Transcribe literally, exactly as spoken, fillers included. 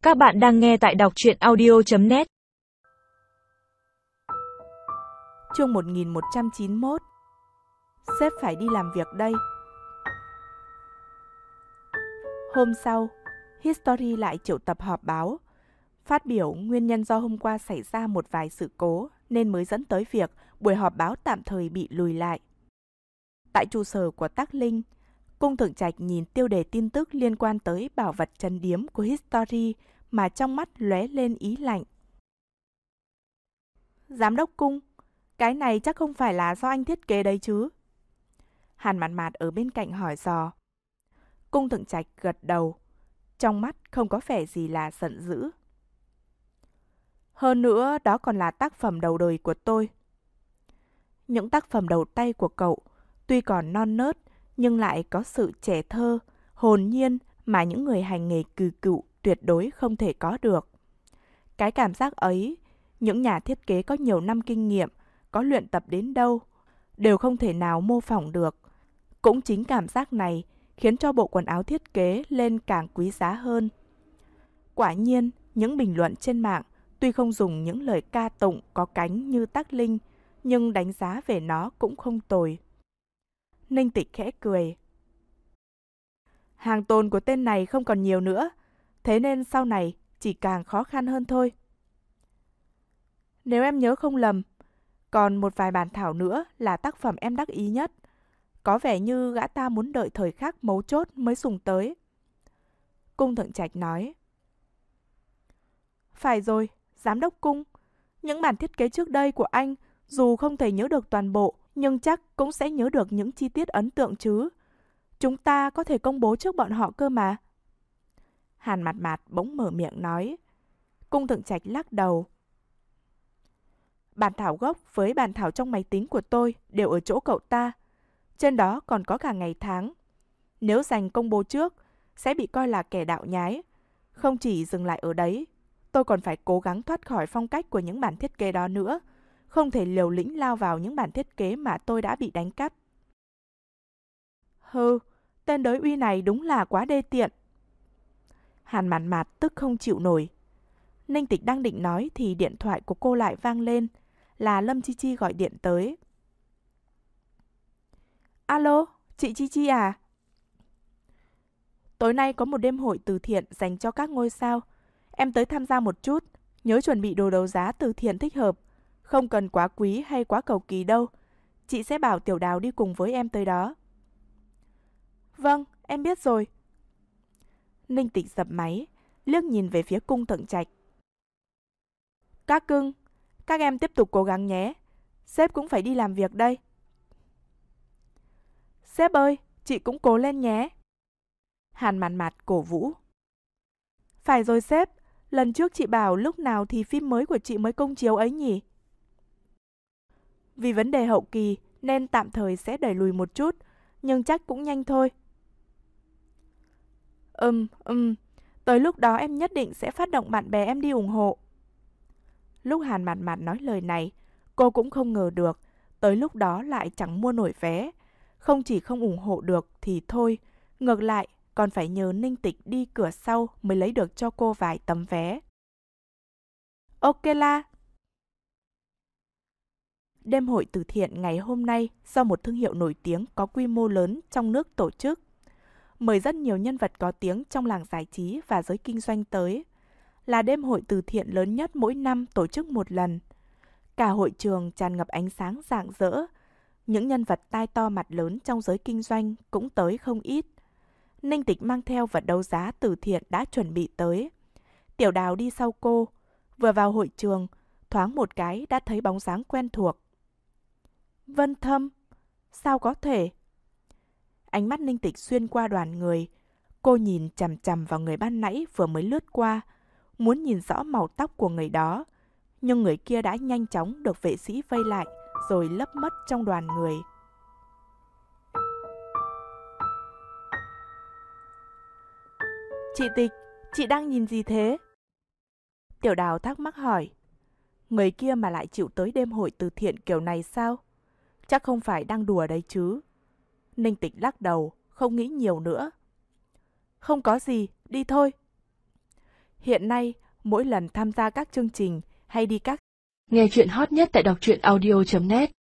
Các bạn đang nghe tại đọc truyện audio chấm net. Chương một nghìn một trăm chín mươi mốt. Sếp phải đi làm việc đây. Hôm sau, History lại triệu tập họp báo, phát biểu nguyên nhân do hôm qua xảy ra một vài sự cố nên mới dẫn tới việc buổi họp báo tạm thời bị lùi lại. Tại trụ sở của Tắc Linh, Cung Thượng Trạch nhìn tiêu đề tin tức liên quan tới bảo vật trấn điếm của History mà trong mắt lóe lên ý lạnh. Giám đốc Cung, cái này chắc không phải là do anh thiết kế đấy chứ? Hàn Mạt Mạt ở bên cạnh hỏi dò. Cung Thượng Trạch gật đầu, trong mắt không có vẻ gì là giận dữ. Hơn nữa, đó còn là tác phẩm đầu đời của tôi. Những tác phẩm đầu tay của cậu, tuy còn non nớt, nhưng lại có sự trẻ thơ, hồn nhiên mà những người hành nghề cừ cựu tuyệt đối không thể có được. Cái cảm giác ấy, những nhà thiết kế có nhiều năm kinh nghiệm, có luyện tập đến đâu, đều không thể nào mô phỏng được. Cũng chính cảm giác này khiến cho bộ quần áo thiết kế lên càng quý giá hơn. Quả nhiên, những bình luận trên mạng tuy không dùng những lời ca tụng có cánh như Tắc Linh, nhưng đánh giá về nó cũng không tồi. Ninh Tịch khẽ cười. Hàng tồn của tên này không còn nhiều nữa, thế nên sau này chỉ càng khó khăn hơn thôi. Nếu em nhớ không lầm, còn một vài bản thảo nữa là tác phẩm em đắc ý nhất. Có vẻ như gã ta muốn đợi thời khắc mấu chốt mới dùng tới. Cung Thượng Trạch nói. Phải rồi, Giám đốc Cung, những bản thiết kế trước đây của anh dù không thể nhớ được toàn bộ, nhưng chắc cũng sẽ nhớ được những chi tiết ấn tượng chứ. Chúng ta có thể công bố trước bọn họ cơ mà. Hàn Mạt Mạt bỗng mở miệng nói. Cung Thượng Trạch lắc đầu. Bản thảo gốc với bản thảo trong máy tính của tôi đều ở chỗ cậu ta. Trên đó còn có cả ngày tháng. Nếu dành công bố trước, sẽ bị coi là kẻ đạo nhái. Không chỉ dừng lại ở đấy, tôi còn phải cố gắng thoát khỏi phong cách của những bản thiết kế đó nữa. Không thể liều lĩnh lao vào những bản thiết kế mà tôi đã bị đánh cắp. Hừ, tên đới uy này đúng là quá đê tiện. Hàn Mạt Mạt tức không chịu nổi. Ninh Tịch đang định nói thì điện thoại của cô lại vang lên, là Lâm Chi Chi gọi điện tới. Alo, chị Chi Chi à? Tối nay có một đêm hội từ thiện dành cho các ngôi sao. Em tới tham gia một chút, nhớ chuẩn bị đồ đấu giá từ thiện thích hợp. Không cần quá quý hay quá cầu kỳ đâu. Chị sẽ bảo Tiểu Đào đi cùng với em tới đó. Vâng, em biết rồi. Ninh Tịch dập máy, liếc nhìn về phía Cung Thượng Trạch. Các cưng, các em tiếp tục cố gắng nhé. Sếp cũng phải đi làm việc đây. Sếp ơi, chị cũng cố lên nhé. Hàn Mạt Mạt cổ vũ. Phải rồi sếp, lần trước chị bảo lúc nào thì phim mới của chị mới công chiếu ấy nhỉ? Vì vấn đề hậu kỳ nên tạm thời sẽ đẩy lùi một chút, nhưng chắc cũng nhanh thôi. Ừm, ừm, tới lúc đó em nhất định sẽ phát động bạn bè em đi ủng hộ. Lúc Hàn Mạt Mạt nói lời này, cô cũng không ngờ được, tới lúc đó lại chẳng mua nổi vé. Không chỉ không ủng hộ được thì thôi, ngược lại còn phải nhờ Ninh Tịch đi cửa sau mới lấy được cho cô vài tấm vé. Ok la. Đêm hội từ thiện ngày hôm nay do một thương hiệu nổi tiếng có quy mô lớn trong nước tổ chức. Mời rất nhiều nhân vật có tiếng trong làng giải trí và giới kinh doanh tới. Là đêm hội từ thiện lớn nhất mỗi năm tổ chức một lần. Cả hội trường tràn ngập ánh sáng rạng rỡ. Những nhân vật tai to mặt lớn trong giới kinh doanh cũng tới không ít. Ninh Tịch mang theo vật đấu giá từ thiện đã chuẩn bị tới. Tiểu Đào đi sau cô. Vừa vào hội trường, thoáng một cái đã thấy bóng dáng quen thuộc. Vân Thâm, sao có thể? Ánh mắt Ninh Tịch xuyên qua đoàn người. Cô nhìn chằm chằm vào người ban nãy vừa mới lướt qua, muốn nhìn rõ màu tóc của người đó. Nhưng người kia đã nhanh chóng được vệ sĩ vây lại, rồi lấp mất trong đoàn người. Chị Tịch, chị đang nhìn gì thế? Tiểu Đào thắc mắc hỏi. Người kia mà lại chịu tới đêm hội từ thiện kiểu này sao? Chắc không phải đang đùa đấy chứ. Ninh Tịch lắc đầu, không nghĩ nhiều nữa. Không có gì, đi thôi. Hiện nay, mỗi lần tham gia các chương trình hay đi các Nghe chuyện hot nhất tại đọc truyện audio chấm net